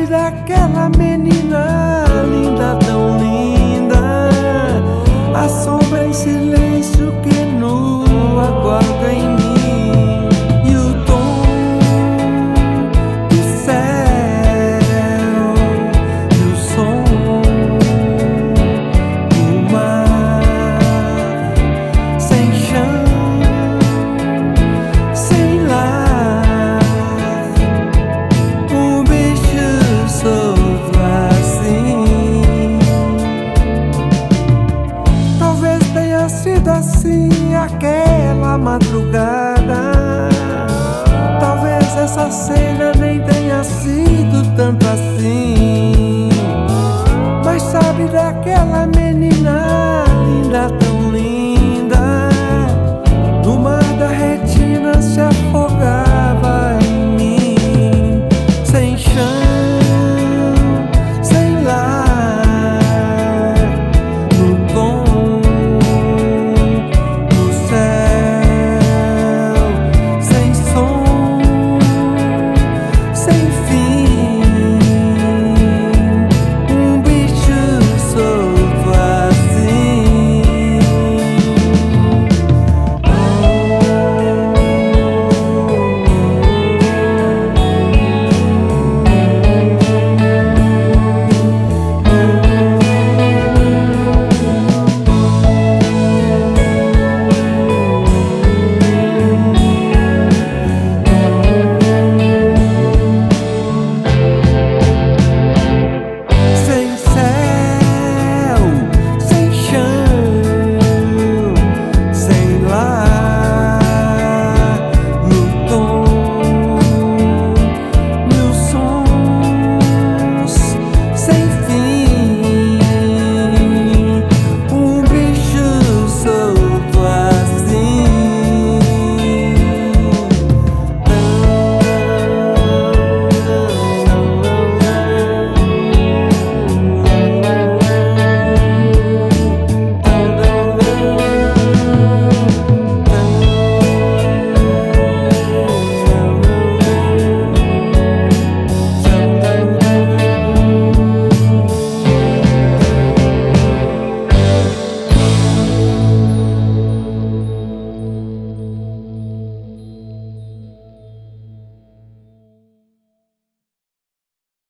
daquela menina linda, tão linda, a sombra em silêncio que nu aguarda em mim, e o tom do céu e o som do mar, sem chão, sem lar, um bicho solto assim. Talvez tenha sido assim aquela madrugada, talvez essa cena nem tenha sido tanto assim, mas sabe daquela